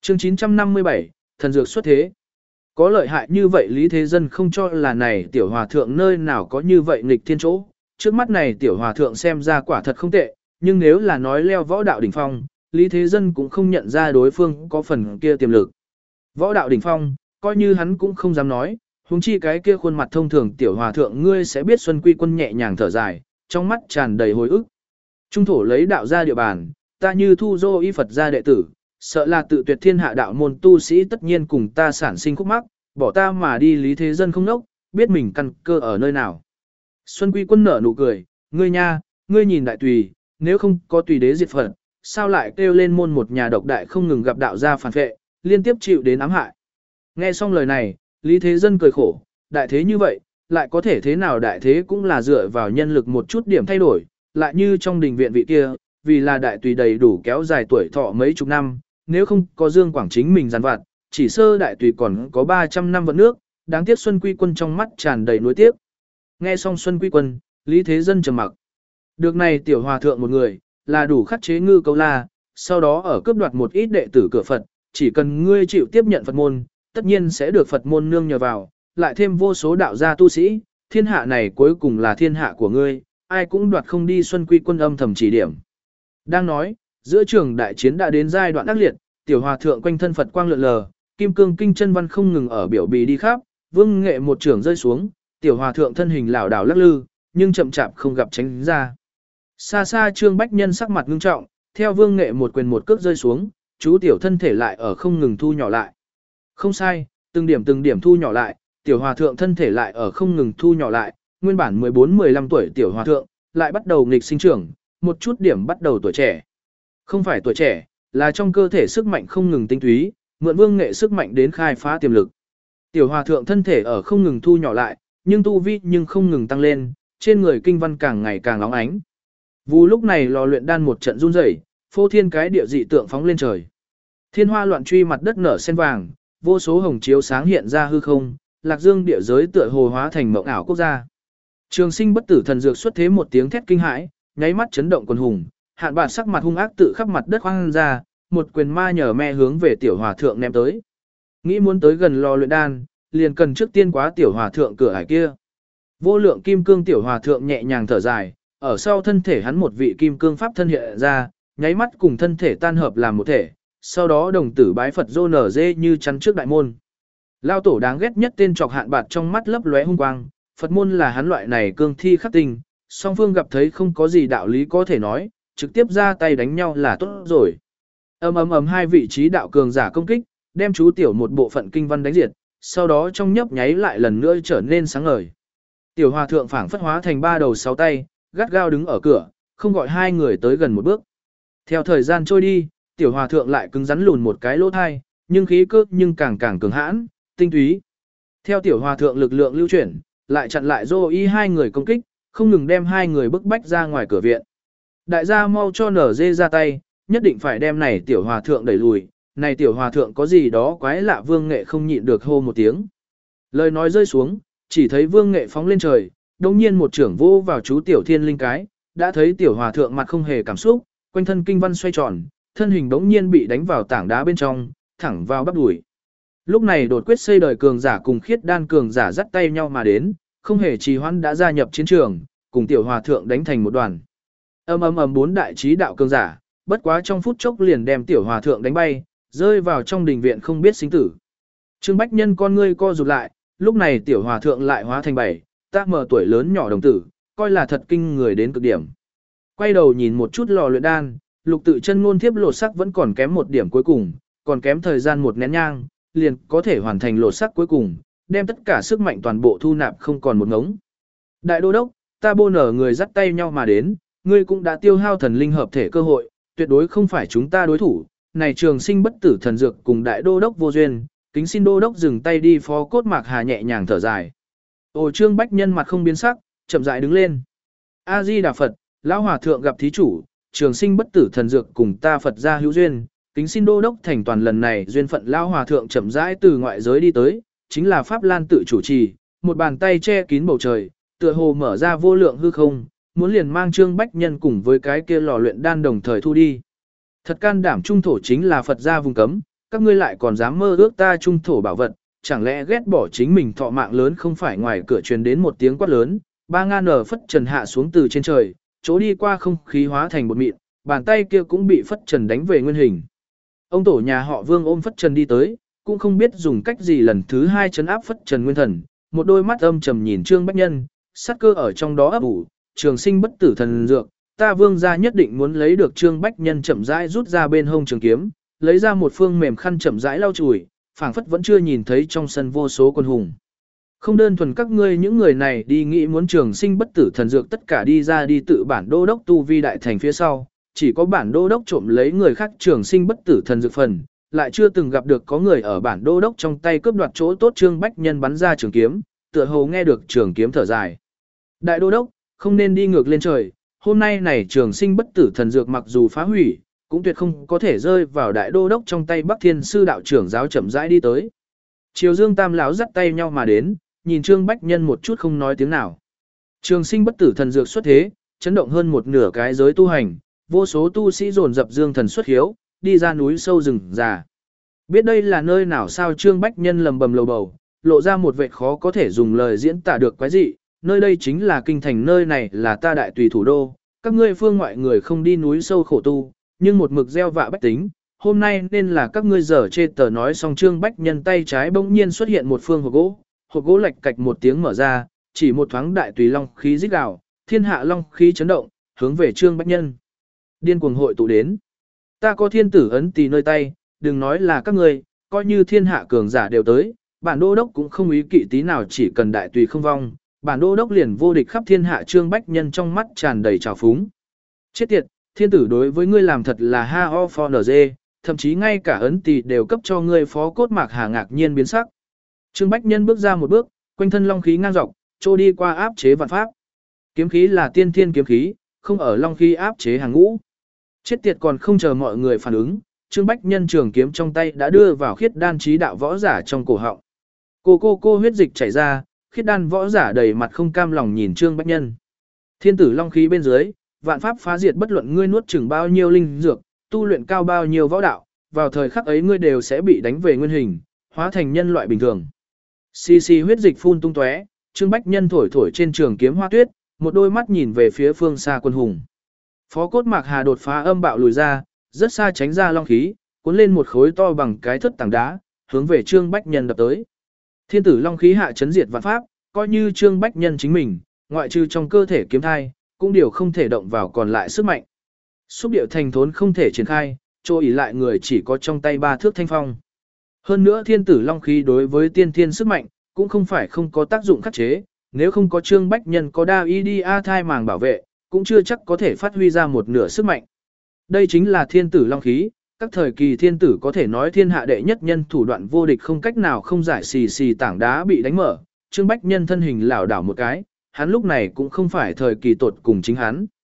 Chương 957, thần dược xuất thế. Có lợi hại như vậy Lý Thế Dân không cho là này tiểu hòa thượng nơi nào có như vậy nghịch thiên chỗ. Trước mắt này tiểu hòa thượng xem ra quả thật không tệ, nhưng nếu là nói leo võ đạo đỉnh phong, Lý Thế Dân cũng không nhận ra đối phương có phần kia tiềm lực. Võ đạo đỉnh phong, coi như hắn cũng không dám nói, huống chi cái kia khuôn mặt thông thường tiểu hòa thượng ngươi sẽ biết Xuân Quy Quân nhẹ nhàng thở dài, trong mắt tràn đầy hồi ức. Trung thổ lấy đạo ra địa bàn, ta như thu dô y Phật gia đệ tử, sợ là tự tuyệt thiên hạ đạo môn tu sĩ tất nhiên cùng ta sản sinh khúc mắc, bỏ ta mà đi. Lý Thế Dân không nốc, biết mình căn cơ ở nơi nào. Xuân Quy Quân nở nụ cười, ngươi nha, ngươi nhìn đại tùy, nếu không có tùy đế diệt Phật, sao lại kêu lên môn một nhà độc đại không ngừng gặp đạo gia phản vệ, liên tiếp chịu đến ám hại. Nghe xong lời này, Lý Thế Dân cười khổ, đại thế như vậy, lại có thể thế nào? Đại thế cũng là dựa vào nhân lực một chút điểm thay đổi, lại như trong đình viện vị kia, vì là đại tùy đầy đủ kéo dài tuổi thọ mấy chục năm, nếu không có Dương Quảng chính mình giàn vặt, chỉ sơ đại tùy còn có 300 năm vận nước, đáng tiếc Xuân Quy Quân trong mắt tràn đầy nuối tiếc. Nghe xong Xuân Quy Quân, Lý Thế Dân trầm mặc. Được này tiểu hòa thượng một người, là đủ khắc chế ngư câu la, sau đó ở cướp đoạt một ít đệ tử cửa Phật, chỉ cần ngươi chịu tiếp nhận Phật môn, tất nhiên sẽ được Phật môn nương nhờ vào, lại thêm vô số đạo gia tu sĩ, thiên hạ này cuối cùng là thiên hạ của ngươi, ai cũng đoạt không đi. Xuân Quy Quân âm thầm chỉ điểm. Đang nói, giữa trường đại chiến đã đến giai đoạn ác liệt, tiểu hòa thượng quanh thân Phật quang lượn lờ, kim cương kinh chân văn không ngừng ở biểu bì đi khắp, vương nghệ một trường rơi xuống, tiểu hòa thượng thân hình lảo đảo lắc lư, nhưng chậm chạp không gặp tránh ra. Xa xa Trương Bách Nhân sắc mặt ngưng trọng, theo vương nghệ một quyền một cước rơi xuống, chú tiểu thân thể lại ở không ngừng thu nhỏ lại. Không sai, từng điểm thu nhỏ lại, tiểu hòa thượng thân thể lại ở không ngừng thu nhỏ lại, nguyên bản 14-15 tuổi tiểu hòa thượng, lại bắt đầu nghịch sinh trưởng, một chút điểm bắt đầu tuổi trẻ. Không phải tuổi trẻ, là trong cơ thể sức mạnh không ngừng tinh túy, mượn vương nghệ sức mạnh đến khai phá tiềm lực. Tiểu hòa thượng thân thể ở không ngừng thu nhỏ lại, nhưng tu vi nhưng không ngừng tăng lên, trên người kinh văn càng ngày càng óng ánh. Vụ lúc này lò luyện đan một trận run rẩy, phô thiên cái địa dị tượng phóng lên trời. Thiên hoa loạn truy, mặt đất nở sen vàng, vô số hồng chiếu sáng hiện ra hư không, lạc dương địa giới tựa hồ hóa thành mộng ảo quốc gia. Trường Sinh bất tử thần dược xuất thế, một tiếng thét kinh hãi, nháy mắt chấn động quần hùng, Hạn Bạt sắc mặt hung ác tự khắp mặt đất khoang ra, một quyền ma nhờ me hướng về tiểu hòa thượng ném tới. Nghĩ muốn tới gần lò luyện đan, liền cần trước tiên quá tiểu hòa thượng cửa ải kia. Vô lượng kim cương tiểu hòa thượng nhẹ nhàng thở dài, ở sau thân thể hắn một vị kim cương pháp thân hiện ra, nháy mắt cùng thân thể tan hợp làm một thể, sau đó đồng tử bái Phật rô nở dê như chắn trước đại môn. Lao tổ đáng ghét nhất tên trọc Hạn Bạt trong mắt lấp lóe hung quang, Phật môn là hắn loại này cương thi khắc tinh, song phương gặp thấy không có gì đạo lý có thể nói, trực tiếp ra tay đánh nhau là tốt rồi. Ầm hai vị trí đạo cường giả công kích, đem chú tiểu một bộ phận kinh văn đánh diệt, sau đó trong nhấp nháy lại lần nữa trở nên sáng ngời. Tiểu hòa thượng phảng phất hóa thành 3 đầu 6 tay, gắt gao đứng ở cửa, không gọi hai người tới gần một bước. Theo thời gian trôi đi, tiểu hòa thượng lại cứng rắn lùn một cái lỗ thai, nhưng khí cơ nhưng càng càng cường hãn, tinh túy. Theo tiểu hòa thượng lực lượng lưu chuyển, lại chặn lại Dô Y hai người công kích, không ngừng đem hai người bức bách ra ngoài cửa viện. Đại gia mau cho nở dê ra tay, nhất định phải đem này tiểu hòa thượng đẩy lùi, này tiểu hòa thượng có gì đó quái lạ. Vương Nghệ không nhịn được hô một tiếng. Lời nói rơi xuống, chỉ thấy Vương Nghệ phóng lên trời, đồng nhiên một trưởng vô vào chú tiểu thiên linh cái, đã thấy tiểu hòa thượng mặt không hề cảm xúc, quanh thân kinh văn xoay tròn, thân hình đống nhiên bị đánh vào tảng đá bên trong, thẳng vào bắp đùi. Lúc này đột quyết xây đời cường giả cùng khiết đan cường giả dắt tay nhau mà đến, không hề trì hoãn đã gia nhập chiến trường, cùng tiểu hòa thượng đánh thành một đoàn. Bốn đại trí đạo cường giả, bất quá trong phút chốc liền đem tiểu hòa thượng đánh bay, rơi vào trong đình viện không biết sinh tử. Trương Bách Nhân con ngươi co rụt lại, lúc này tiểu hòa thượng lại hóa thành 7, tác mở tuổi lớn nhỏ đồng tử, coi là thật kinh người đến cực điểm. Quay đầu nhìn một chút lò luyện đan, Lục Tự Chân ngôn thiếp lột sắc vẫn còn kém một điểm cuối cùng, còn kém thời gian một nén nhang, liền có thể hoàn thành lột sắc cuối cùng, đem tất cả sức mạnh toàn bộ thu nạp không còn một ngống. Đại đô đốc, ta bô nở người dắt tay nhau mà đến, ngươi cũng đã tiêu hao thần linh hợp thể cơ hội, tuyệt đối không phải chúng ta đối thủ. Này Trường Sinh bất tử thần dược cùng đại đô đốc vô duyên, kính xin đô đốc dừng tay đi. Phó Cốt Mạc Hà nhẹ nhàng thở dài. Trương Bách Nhân mặt không biến sắc, chậm rãi đứng lên. A Di Đà Phật, lão hòa thượng gặp thí chủ, Trường Sinh bất tử thần dược cùng ta Phật gia hữu duyên, kính xin đô đốc thành toàn lần này duyên phận. Lão hòa thượng chậm rãi từ ngoại giới đi tới, chính là Pháp Lan tự chủ trì, một bàn tay che kín bầu trời, tựa hồ mở ra vô lượng hư không, muốn liền mang Trương Bách Nhân cùng với cái kia lò luyện đan đồng thời thu đi. Thật can đảm trung thổ chính là Phật gia vùng cấm, các ngươi lại còn dám mơ ước ta trung thổ bảo vật, chẳng lẽ ghét bỏ chính mình thọ mạng lớn không phải ngoài cửa truyền đến một tiếng quát lớn, ba ngàn nở phất trần hạ xuống từ trên trời, chỗ đi qua không khí hóa thành bột mịn, bàn tay kia cũng bị phất trần đánh về nguyên hình. Ông tổ nhà họ Vương ôm phất trần đi tới, cũng không biết dùng cách gì lần thứ hai trấn áp phất trần nguyên thần, một đôi mắt âm trầm nhìn Trương Bách Nhân, sát cơ ở trong đó ấp ủ, trường sinh bất tử thần dược, ta Vương gia nhất định muốn lấy được. Trương Bách Nhân chậm rãi rút ra bên hông trường kiếm, lấy ra một phương mềm khăn chậm rãi lau chùi, phảng phất vẫn chưa nhìn thấy trong sân vô số quân hùng. Không đơn thuần các ngươi những người này đi nghĩ muốn trường sinh bất tử thần dược, tất cả đi ra đi tự bản đô đốc tu vi đại thành phía sau, chỉ có bản đô đốc trộm lấy người khác trường sinh bất tử thần dược phần, lại chưa từng gặp được có người ở bản đô đốc trong tay cướp đoạt chỗ tốt. Trương Bách Nhân bắn ra trường kiếm, tựa hồ nghe được trường kiếm thở dài. Đại đô đốc, không nên đi ngược lên trời, hôm nay này trường sinh bất tử thần dược mặc dù phá hủy, cũng tuyệt không có thể rơi vào đại đô đốc trong tay. Bắc Thiên sư đạo trưởng giáo chậm rãi đi tới. Triều Dương Tam lão dắt tay nhau mà đến, nhìn Trương Bách Nhân một chút không nói tiếng nào. Trường sinh bất tử thần dược xuất thế, chấn động hơn một nửa cái giới tu hành, vô số tu sĩ dồn dập dương thần xuất hiếu, đi ra núi sâu rừng già. Biết đây là nơi nào sao? Trương Bách Nhân lầm bầm lầu bầu, lộ ra một vẻ khó có thể dùng lời diễn tả được quái dị. Nơi đây chính là kinh thành, nơi này là ta đại tùy thủ đô, các ngươi phương ngoại người không đi núi sâu khổ tu, nhưng một mực gieo vạ bách tính, hôm nay nên là các ngươi dở chê tờ. Nói xong Trương Bách Nhân tay trái bỗng nhiên xuất hiện một phương hộp gỗ lạch cạch một tiếng mở ra, chỉ một thoáng đại tùy long khí rít gào, thiên hạ long khí chấn động, hướng về Trương Bách Nhân điên cuồng hội tụ đến. Ta có thiên tử ấn tỳ nơi tay, đừng nói là các ngươi, coi như thiên hạ cường giả đều tới, bản đô đốc cũng không ý kỵ tí nào, chỉ cần đại tùy không vong, bản đô đốc liền vô địch khắp thiên hạ. Trương Bách Nhân trong mắt tràn đầy trào phúng. Chết tiệt, thiên tử đối với ngươi làm thật là ha ho for nz, thậm chí ngay cả ấn tỳ đều cấp cho ngươi. Phó Cốt Mạc Hà ngạc nhiên biến sắc. Trương Bách Nhân bước ra một bước, quanh thân long khí ngang dọc, trôi đi qua áp chế vạn pháp. Kiếm khí là tiên thiên kiếm khí, không ở long khí áp chế hàng ngũ. Chết tiệt, còn không chờ mọi người phản ứng, Trương Bách Nhân trường kiếm trong tay đã đưa vào khiết đan chí đạo võ giả trong cổ họng. Cô huyết dịch chảy ra, khiết đan võ giả đầy mặt không cam lòng nhìn Trương Bách Nhân. Thiên tử long khí bên dưới, vạn pháp phá diệt, bất luận ngươi nuốt chửng bao nhiêu linh dược, tu luyện cao bao nhiêu võ đạo, vào thời khắc ấy ngươi đều sẽ bị đánh về nguyên hình, hóa thành nhân loại bình thường. Xì xì huyết dịch phun tung tóe, Trương Bách Nhân thổi thổi trên trường kiếm hoa tuyết, một đôi mắt nhìn về phía phương xa quân hùng. Phó Cốt Mạc Hà đột phá âm bạo lùi ra, rất xa tránh ra long khí, cuốn lên một khối to bằng cái thất tảng đá, hướng về Trương Bách Nhân đập tới. Thiên tử long khí hạ chấn diệt vạn pháp, coi như Trương Bách Nhân chính mình, ngoại trừ trong cơ thể kiếm thai, cũng điều không thể động vào còn lại sức mạnh. Xúc điệu thành thốn không thể triển khai, chỗ ỷ lại người chỉ có trong tay 3 thước thanh phong. Hơn nữa thiên tử long khí đối với tiên thiên sức mạnh, cũng không phải không có tác dụng khắc chế, nếu không có Trương Bách Nhân có đa y đi a thai màng bảo vệ, cũng chưa chắc có thể phát huy ra một nửa sức mạnh. Đây chính là thiên tử long khí, các thời kỳ thiên tử có thể nói thiên hạ đệ nhất nhân, thủ đoạn vô địch, không cách nào không giải. Xì xì tảng đá bị đánh mở, Trương Bách Nhân thân hình lảo đảo một cái, hắn lúc này cũng không phải thời kỳ tột cùng chính hắn.